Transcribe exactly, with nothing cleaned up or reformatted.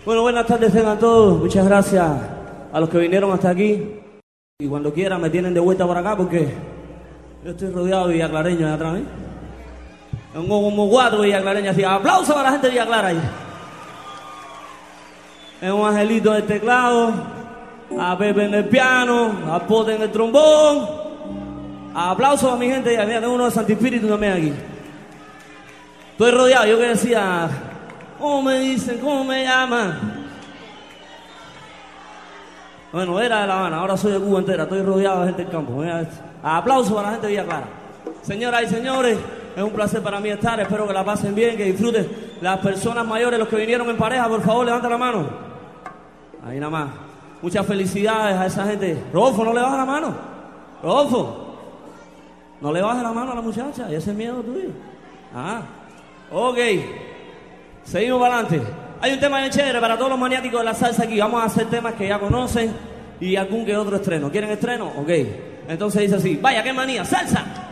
Bueno, buenas tardes tengan todos. Muchas gracias a los que vinieron hasta aquí. Y cuando quieran me tienen de vuelta por acá porque yo estoy rodeado de villaclareños de atrás, ¿eh? Tengo como cuatro villaclareños así. Aplausos para la gente de Villa Clara ahí. Es un Angelito del teclado, a Pepe en el piano, a Pote en el trombón. Aplausos a mi gente. Mira, tengo uno de Santi Espíritu también aquí. Estoy rodeado. Yo que decía, ¿cómo me dicen? ¿Cómo me llaman? Bueno, era de La Habana, ahora soy de Cuba entera. Estoy rodeado de gente del campo. Mira, aplausos para la gente de Villa Clara. Señoras y señores, es un placer para mí estar. Espero que la pasen bien, que disfruten. Las personas mayores, los que vinieron en pareja, por favor, levanta la mano. Ahí nada más. Muchas felicidades a esa gente. Rodolfo, no le bajes la mano. Rodolfo, no le bajes la mano a la muchacha. Y ese es miedo tuyo. Ah, ok. Seguimos para adelante. Hay un tema bien chévere para todos los maniáticos de la salsa aquí. Vamos a hacer temas que ya conocen y algún que otro estreno. ¿Quieren estreno? Ok. Entonces dice así. Vaya, qué manía. ¡Salsa!